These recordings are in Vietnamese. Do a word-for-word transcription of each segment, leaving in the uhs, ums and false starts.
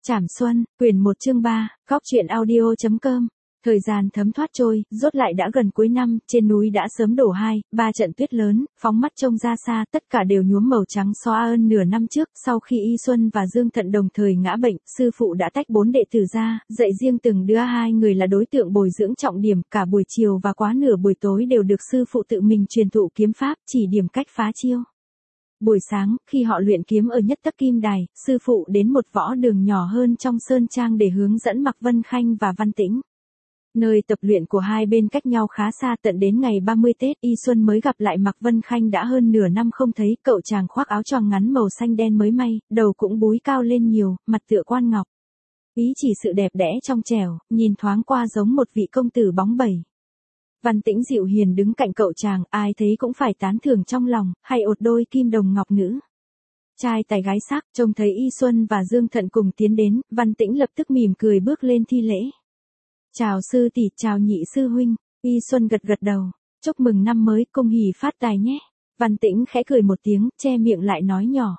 Trảm Xuân, quyển một chương ba, góc truyện audio chấm com. Thời gian thấm thoát trôi, rốt lại đã gần cuối năm, trên núi đã sớm đổ hai, ba trận tuyết lớn, phóng mắt trông ra xa, tất cả đều nhuốm màu trắng xóa ơn nửa năm trước, sau khi Y Xuân và Dương Thận đồng thời ngã bệnh, sư phụ đã tách bốn đệ tử ra, dạy riêng từng đứa hai người là đối tượng bồi dưỡng trọng điểm, cả buổi chiều và quá nửa buổi tối đều được sư phụ tự mình truyền thụ kiếm pháp, chỉ điểm cách phá chiêu. Buổi sáng, khi họ luyện kiếm ở nhất tấc kim đài, sư phụ đến một võ đường nhỏ hơn trong sơn trang để hướng dẫn Mạc Vân Khanh và Văn Tĩnh. Nơi tập luyện của hai bên cách nhau khá xa, tận đến ngày ba mươi Tết, Y Xuân mới gặp lại Mạc Vân Khanh đã hơn nửa năm không thấy, cậu chàng khoác áo choàng ngắn màu xanh đen mới may, đầu cũng búi cao lên nhiều, mặt tựa quan ngọc. Ý chỉ sự đẹp đẽ trong trẻo, nhìn thoáng qua giống một vị công tử bóng bẩy. Văn Tĩnh dịu hiền đứng cạnh cậu chàng, ai thấy cũng phải tán thưởng trong lòng, hay ột đôi kim đồng ngọc nữ. Trai tài gái sắc, trông thấy Y Xuân và Dương Thận cùng tiến đến, Văn Tĩnh lập tức mỉm cười bước lên thi lễ. Chào sư tỷ, chào nhị sư huynh. Y Xuân gật gật đầu, chúc mừng năm mới, cung hỉ phát tài nhé. Văn Tĩnh khẽ cười một tiếng, che miệng lại nói nhỏ.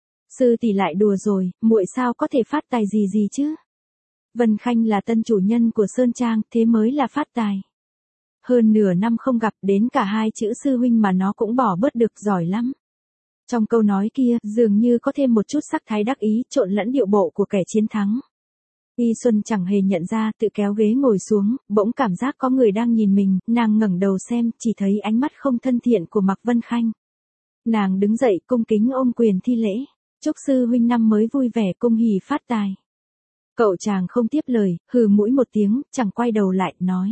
Sư tỷ lại đùa rồi, muội sao có thể phát tài gì gì chứ? Vân Khanh là tân chủ nhân của Sơn Trang, thế mới là phát tài. Hơn nửa năm không gặp, đến cả hai chữ sư huynh mà nó cũng bỏ bớt được, giỏi lắm. Trong câu nói kia, dường như có thêm một chút sắc thái đắc ý, trộn lẫn điệu bộ của kẻ chiến thắng. Y Xuân chẳng hề nhận ra, tự kéo ghế ngồi xuống, bỗng cảm giác có người đang nhìn mình, nàng ngẩng đầu xem, chỉ thấy ánh mắt không thân thiện của Mạc Vân Khanh. Nàng đứng dậy, cung kính ôm quyền thi lễ. Chúc sư huynh năm mới vui vẻ, cung hỉ phát tài. Cậu chàng không tiếp lời, hừ mũi một tiếng, chẳng quay đầu lại, nói.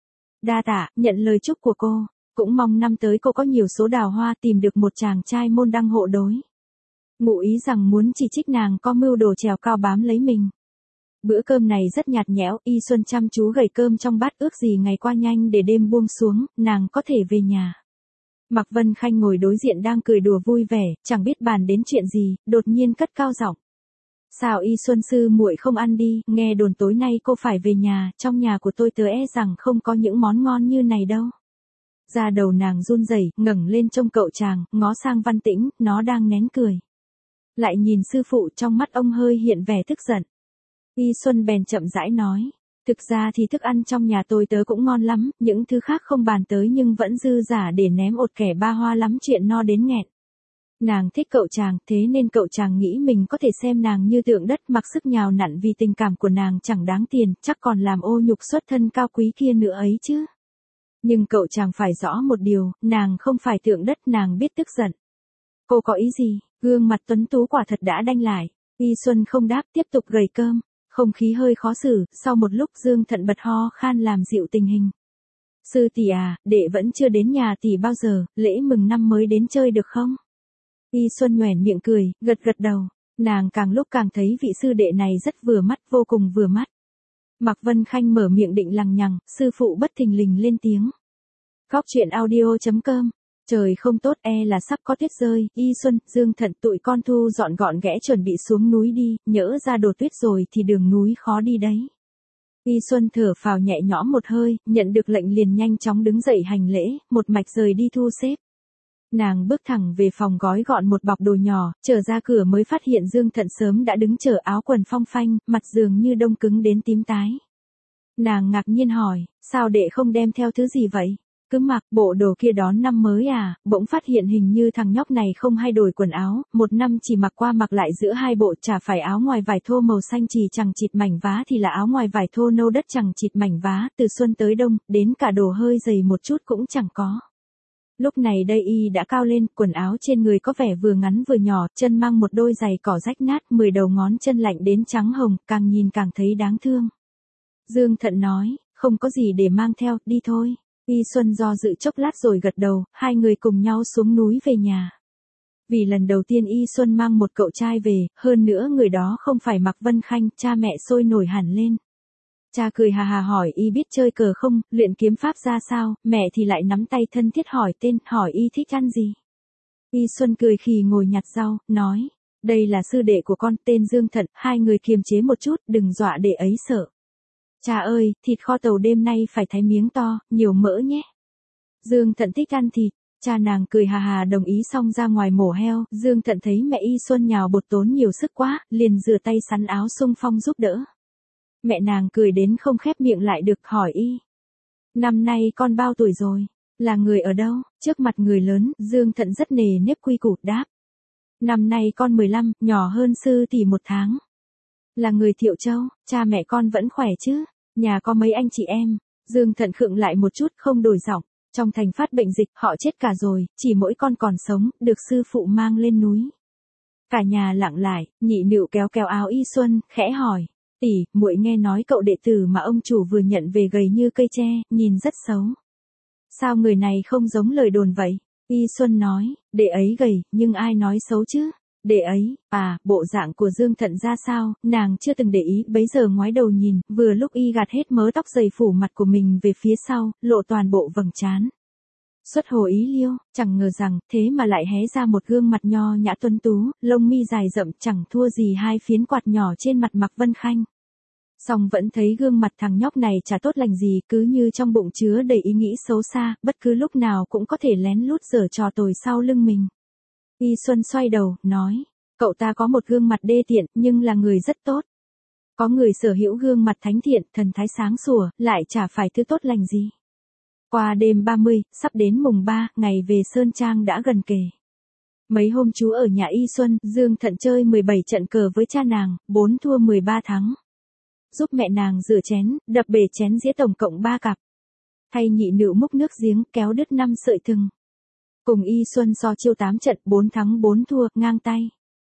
Đa tạ, nhận lời chúc của cô, cũng mong năm tới cô có nhiều số đào hoa, tìm được một chàng trai môn đăng hộ đối. Ngụ ý rằng muốn chỉ trích nàng có mưu đồ trèo cao bám lấy mình. Bữa cơm này rất nhạt nhẽo, Y Xuân chăm chú gầy cơm trong bát, ước gì ngày qua nhanh để đêm buông xuống, nàng có thể về nhà. Mạc Vân Khanh ngồi đối diện đang cười đùa vui vẻ, chẳng biết bàn đến chuyện gì, đột nhiên cất cao giọng. Sao Y Xuân sư muội không ăn đi, nghe đồn tối nay cô phải về nhà, trong nhà của tôi tớ e rằng không có những món ngon như này đâu. Da đầu nàng run rẩy, ngẩng lên trông cậu chàng, ngó sang Văn Tĩnh, nó đang nén cười. Lại nhìn sư phụ, trong mắt ông hơi hiện vẻ tức giận. Y Xuân bèn chậm rãi nói, thực ra thì thức ăn trong nhà tôi tớ cũng ngon lắm, những thứ khác không bàn tới nhưng vẫn dư giả để ném ột kẻ ba hoa lắm chuyện no đến nghẹn. Nàng thích cậu chàng, thế nên cậu chàng nghĩ mình có thể xem nàng như tượng đất, mặc sức nhào nặn vì tình cảm của nàng chẳng đáng tiền, chắc còn làm ô nhục xuất thân cao quý kia nữa ấy chứ. Nhưng cậu chàng phải rõ một điều, nàng không phải tượng đất, nàng biết tức giận. Cô có ý gì? Gương mặt tuấn tú quả thật đã đanh lại. Y Xuân không đáp, tiếp tục gầy cơm. Không khí hơi khó xử, sau một lúc Dương Thận bật ho khan làm dịu tình hình. Sư tỷ à, đệ vẫn chưa đến nhà tỷ bao giờ, lễ mừng năm mới đến chơi được không? Y Xuân nhoẻn miệng cười, gật gật đầu, nàng càng lúc càng thấy vị sư đệ này rất vừa mắt, vô cùng vừa mắt. Mạc Vân Khanh mở miệng định lằng nhằng, sư phụ bất thình lình lên tiếng. Góc truyện audio chấm com. Trời không tốt, e là sắp có tuyết rơi, Y Xuân, Dương Thận tụi con thu dọn gọn ghẽ chuẩn bị xuống núi đi, nhỡ ra đổ tuyết rồi thì đường núi khó đi đấy. Y Xuân thở phào nhẹ nhõm một hơi, nhận được lệnh liền nhanh chóng đứng dậy hành lễ, một mạch rời đi thu xếp. Nàng bước thẳng về phòng gói gọn một bọc đồ nhỏ, trở ra cửa mới phát hiện Dương Thận sớm đã đứng chờ, áo quần phong phanh, mặt dường như đông cứng đến tím tái. Nàng ngạc nhiên hỏi, sao đệ không đem theo thứ gì vậy? Cứ mặc bộ đồ kia đón năm mới à? Bỗng phát hiện hình như thằng nhóc này không hay đổi quần áo, một năm chỉ mặc qua mặc lại giữa hai bộ, chả phải áo ngoài vải thô màu xanh chỉ chẳng chịt mảnh vá thì là áo ngoài vải thô nâu đất chẳng chịt mảnh vá, từ xuân tới đông, đến cả đồ hơi dày một chút cũng chẳng có. Lúc này đây y đã cao lên, quần áo trên người có vẻ vừa ngắn vừa nhỏ, chân mang một đôi giày cỏ rách nát, mười đầu ngón chân lạnh đến trắng hồng, càng nhìn càng thấy đáng thương. Dương Thận nói, không có gì để mang theo, đi thôi. Y Xuân do dự chốc lát rồi gật đầu, hai người cùng nhau xuống núi về nhà. Vì lần đầu tiên Y Xuân mang một cậu trai về, hơn nữa người đó không phải Mạc Vân Khanh, cha mẹ sôi nổi hẳn lên. Cha cười hà hà hỏi y biết chơi cờ không, luyện kiếm pháp ra sao, mẹ thì lại nắm tay thân thiết hỏi tên, hỏi y thích ăn gì. Y Xuân cười khì ngồi nhặt rau, nói, đây là sư đệ của con, tên Dương Thận, hai người kiềm chế một chút, đừng dọa đệ ấy sợ. Cha ơi, thịt kho tàu đêm nay phải thái miếng to, nhiều mỡ nhé. Dương Thận thích ăn thịt, Cha nàng cười hà hà đồng ý xong ra ngoài mổ heo, Dương Thận thấy mẹ Y Xuân nhào bột tốn nhiều sức quá, liền rửa tay sắn áo xung phong giúp đỡ. Mẹ nàng cười đến không khép miệng lại được, hỏi Y. Năm nay con bao tuổi rồi? Là người ở đâu? Trước mặt người lớn, Dương Thận rất nề nếp quy củ đáp. Năm nay con mười lăm, nhỏ hơn sư tỷ một tháng. Là người Thiệu Châu, cha mẹ con vẫn khỏe chứ? Nhà có mấy anh chị em? Dương Thận khựng lại một chút không đổi giọng. Trong thành phát bệnh dịch, họ chết cả rồi, chỉ mỗi con còn sống, được sư phụ mang lên núi. Cả nhà lặng lại, nhị nựu kéo kéo áo Y Xuân, khẽ hỏi. Tỷ, muội nghe nói cậu đệ tử mà ông chủ vừa nhận về gầy như cây tre, nhìn rất xấu. Sao người này không giống lời đồn vậy? Y Xuân nói, đệ ấy gầy, nhưng ai nói xấu chứ? Đệ ấy, à, bộ dạng của Dương Thận ra sao, nàng chưa từng để ý, bấy giờ ngoái đầu nhìn, vừa lúc Y gạt hết mớ tóc dày phủ mặt của mình về phía sau, lộ toàn bộ vầng trán. Xuất hồ ý liêu, chẳng ngờ rằng, thế mà lại hé ra một gương mặt nho nhã tuấn tú, lông mi dài rậm chẳng thua gì hai phiến quạt nhỏ trên mặt Mạc Vân Khanh. Song vẫn thấy gương mặt thằng nhóc này chả tốt lành gì, cứ như trong bụng chứa đầy ý nghĩ xấu xa, bất cứ lúc nào cũng có thể lén lút giở trò tồi sau lưng mình. Y Xuân xoay đầu, nói, cậu ta có một gương mặt đê tiện, nhưng là người rất tốt. Có người sở hữu gương mặt thánh thiện, thần thái sáng sủa, lại chả phải thứ tốt lành gì. Qua đêm ba mươi, sắp đến mùng ba, ngày về Sơn Trang đã gần kề. Mấy hôm chú ở nhà Y Xuân, Dương Thận chơi mười bảy trận cờ với cha nàng, bốn thua mười ba thắng. Giúp mẹ nàng rửa chén, đập bể chén dĩa tổng cộng ba cặp. Thay nhị nựu múc nước giếng, kéo đứt năm sợi thừng. Cùng Y Xuân so chiêu tám trận, bốn thắng bốn thua, ngang tay.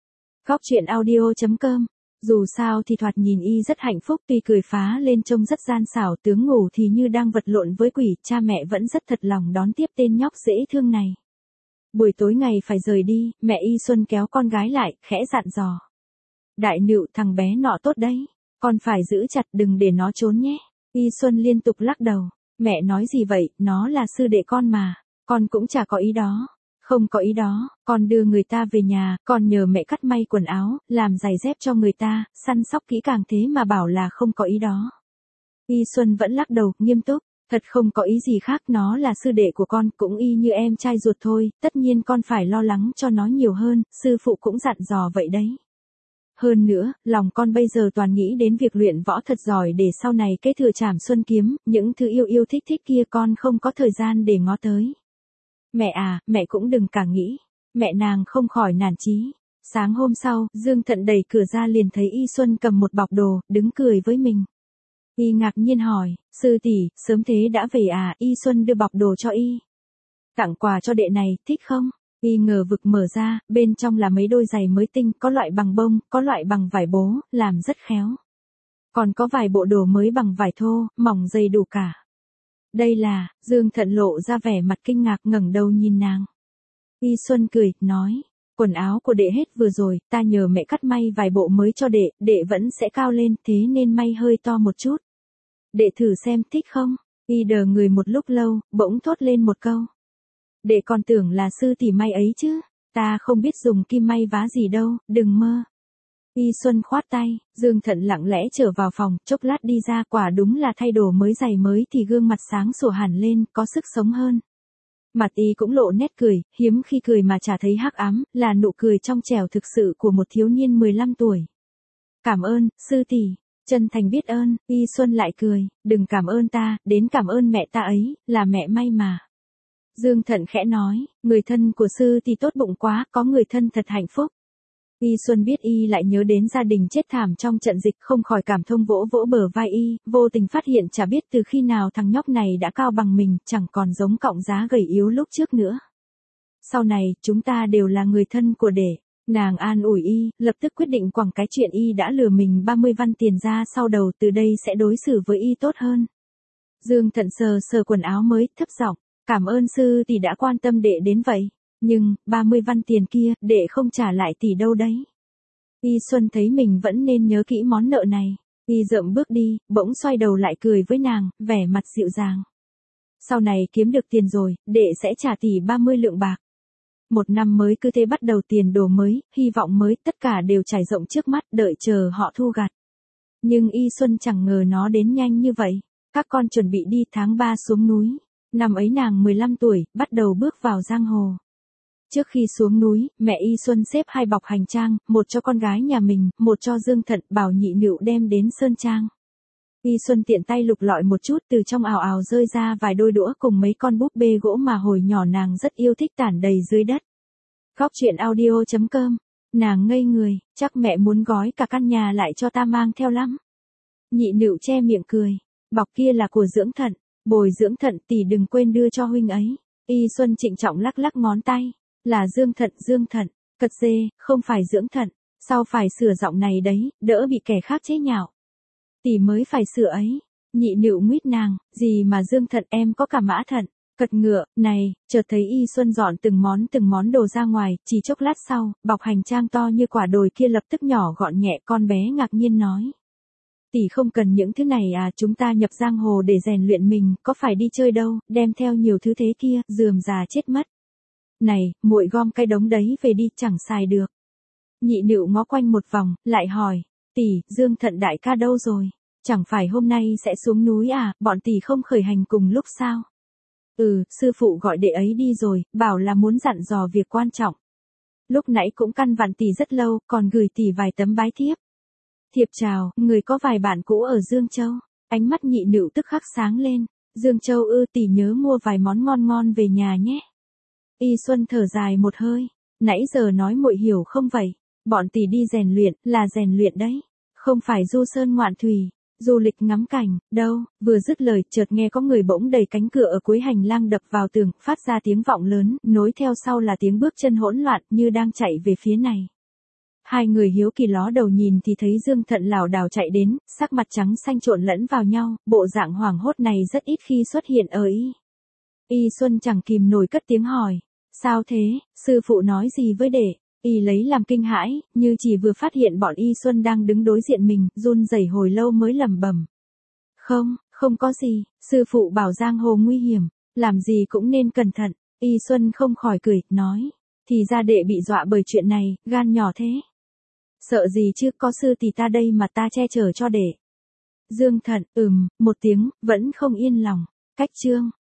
Góc truyện audio chấm com. Dù sao thì thoạt nhìn Y rất hạnh phúc, tuy cười phá lên trông rất gian xảo, tướng ngủ thì như đang vật lộn với quỷ, cha mẹ vẫn rất thật lòng đón tiếp tên nhóc dễ thương này. Buổi tối ngày phải rời đi, mẹ Y Xuân kéo con gái lại, khẽ dặn dò. Đại nựu, thằng bé nọ tốt đấy, con phải giữ chặt đừng để nó trốn nhé. Y Xuân liên tục lắc đầu. Mẹ nói gì vậy, nó là sư đệ con mà, con cũng chả có ý đó. Không có ý đó, con đưa người ta về nhà, con nhờ mẹ cắt may quần áo, làm giày dép cho người ta, săn sóc kỹ càng thế mà bảo là không có ý đó. Y Xuân vẫn lắc đầu, nghiêm túc, thật không có ý gì khác, nó là sư đệ của con, cũng y như em trai ruột thôi, tất nhiên con phải lo lắng cho nó nhiều hơn, sư phụ cũng dặn dò vậy đấy. Hơn nữa, lòng con bây giờ toàn nghĩ đến việc luyện võ thật giỏi để sau này kế thừa Trảm Xuân Kiếm, những thứ yêu yêu thích thích kia con không có thời gian để ngó tới. Mẹ à, mẹ cũng đừng cả nghĩ. Mẹ nàng không khỏi nản chí. Sáng hôm sau, Dương Thận đẩy cửa ra liền thấy Y Xuân cầm một bọc đồ, đứng cười với mình. Y ngạc nhiên hỏi, sư tỷ, sớm thế đã về à? Y Xuân đưa bọc đồ cho Y. Tặng quà cho đệ này, thích không? Y ngờ vực mở ra, bên trong là mấy đôi giày mới tinh, có loại bằng bông, có loại bằng vải bố, làm rất khéo. Còn có vài bộ đồ mới bằng vải thô, mỏng dày đủ cả. Đây là, Dương Thận lộ ra vẻ mặt kinh ngạc ngẩng đầu nhìn nàng. Y Xuân cười, nói, quần áo của đệ hết vừa rồi, ta nhờ mẹ cắt may vài bộ mới cho đệ, đệ vẫn sẽ cao lên, thế nên may hơi to một chút. Đệ thử xem, thích không? Y đờ người một lúc lâu, bỗng thốt lên một câu. Đệ còn tưởng là sư tỷ may ấy chứ, ta không biết dùng kim may vá gì đâu, đừng mơ. Y Xuân khoát tay, Dương Thận lặng lẽ trở vào phòng, chốc lát đi ra, quả đúng là thay đồ mới giày mới thì gương mặt sáng sủa hẳn lên, có sức sống hơn. Mặt Y cũng lộ nét cười, hiếm khi cười mà chả thấy hắc ám, là nụ cười trong trẻo thực sự của một thiếu niên mười lăm tuổi. Cảm ơn, sư tỷ, chân thành biết ơn. Y Xuân lại cười, đừng cảm ơn ta, đến cảm ơn mẹ ta ấy, là mẹ may mà. Dương Thận khẽ nói, người thân của sư thì tốt bụng quá, có người thân thật hạnh phúc. Y Xuân biết Y lại nhớ đến gia đình chết thảm trong trận dịch, không khỏi cảm thông vỗ vỗ bờ vai Y, vô tình phát hiện chả biết từ khi nào thằng nhóc này đã cao bằng mình, chẳng còn giống cọng giá gầy yếu lúc trước nữa. Sau này, chúng ta đều là người thân của đệ. Nàng an ủi Y, lập tức quyết định quẳng cái chuyện Y đã lừa mình ba mươi văn tiền ra sau đầu, từ đây sẽ đối xử với Y tốt hơn. Dương Thận sờ sờ quần áo mới, thấp giọng, cảm ơn sư tỷ đã quan tâm đệ đến vậy. Nhưng, ba mươi văn tiền kia, đệ không trả lại tỷ đâu đấy. Y Xuân thấy mình vẫn nên nhớ kỹ món nợ này. Y dậm bước đi, bỗng xoay đầu lại cười với nàng, vẻ mặt dịu dàng. Sau này kiếm được tiền rồi, đệ sẽ trả tỷ ba mươi lượng bạc. Một năm mới cứ thế bắt đầu, tiền đồ mới, hy vọng mới, tất cả đều trải rộng trước mắt, đợi chờ họ thu gặt. Nhưng Y Xuân chẳng ngờ nó đến nhanh như vậy. Các con chuẩn bị đi tháng ba xuống núi. Năm ấy nàng mười lăm tuổi, bắt đầu bước vào giang hồ. Trước khi xuống núi, mẹ Y Xuân xếp hai bọc hành trang, một cho con gái nhà mình, một cho Dương Thận, bảo nhị nựu đem đến Sơn Trang. Y Xuân tiện tay lục lọi một chút, từ trong ào ào rơi ra vài đôi đũa cùng mấy con búp bê gỗ mà hồi nhỏ nàng rất yêu thích tản đầy dưới đất. Góc truyện audio chấm com. Nàng ngây người, chắc mẹ muốn gói cả căn nhà lại cho ta mang theo lắm. Nhị nựu che miệng cười. Bọc kia là của Dưỡng Thận, bồi dưỡng Thận tỷ đừng quên đưa cho huynh ấy. Y Xuân trịnh trọng lắc lắc ngón tay. Là Dương Thận, Dương Thận, cật dê, không phải Dưỡng Thận. Sao phải sửa giọng này đấy, đỡ bị kẻ khác chế nhạo. Tỷ mới phải sửa ấy. Nhị nựu nguyết nàng, gì mà Dương Thận, em có cả Mã Thận. Cật ngựa, này, chợt thấy Y Xuân dọn từng món từng món đồ ra ngoài, chỉ chốc lát sau, bọc hành trang to như quả đồi kia lập tức nhỏ gọn nhẹ, con bé ngạc nhiên nói. Tỷ không cần những thứ này à, chúng ta nhập giang hồ để rèn luyện mình, có phải đi chơi đâu, đem theo nhiều thứ thế kia, rườm rà chết mất. Này, muội gom cái đống đấy về đi, chẳng xài được. Nhị nựu ngó quanh một vòng, lại hỏi, tỷ, Dương Thận đại ca đâu rồi? Chẳng phải hôm nay sẽ xuống núi à, bọn tỷ không khởi hành cùng lúc sao? Ừ, sư phụ gọi đệ ấy đi rồi, bảo là muốn dặn dò việc quan trọng. Lúc nãy cũng căn vặn tỷ rất lâu, còn gửi tỷ vài tấm bái thiếp. Thiệp chào, người có vài bạn cũ ở Dương Châu. Ánh mắt nhị nựu tức khắc sáng lên. Dương Châu ư, tỷ nhớ mua vài món ngon ngon về nhà nhé. Y Xuân thở dài một hơi. Nãy giờ nói muội hiểu không vậy? Bọn tỷ đi rèn luyện, là rèn luyện đấy. Không phải du sơn ngoạn thủy, du lịch ngắm cảnh, đâu. Vừa dứt lời, chợt nghe có người bỗng đẩy cánh cửa ở cuối hành lang đập vào tường, phát ra tiếng vọng lớn, nối theo sau là tiếng bước chân hỗn loạn như đang chạy về phía này. Hai người hiếu kỳ ló đầu nhìn thì thấy Dương Thận lảo đảo chạy đến, sắc mặt trắng xanh trộn lẫn vào nhau, bộ dạng hoảng hốt này rất ít khi xuất hiện ở Y. Y Xuân chẳng kìm nổi cất tiếng hỏi. Sao thế, sư phụ nói gì với đệ? Y lấy làm kinh hãi, như chỉ vừa phát hiện bọn Y Xuân đang đứng đối diện mình, run rẩy hồi lâu mới lẩm bẩm. Không, không có gì, sư phụ bảo giang hồ nguy hiểm, làm gì cũng nên cẩn thận. Y Xuân không khỏi cười, nói. Thì ra đệ bị dọa bởi chuyện này, gan nhỏ thế. Sợ gì chứ, có sư tỷ ta đây mà ta che chở cho đệ. Dương Thận, ừm, một tiếng, vẫn không yên lòng. Cách chương.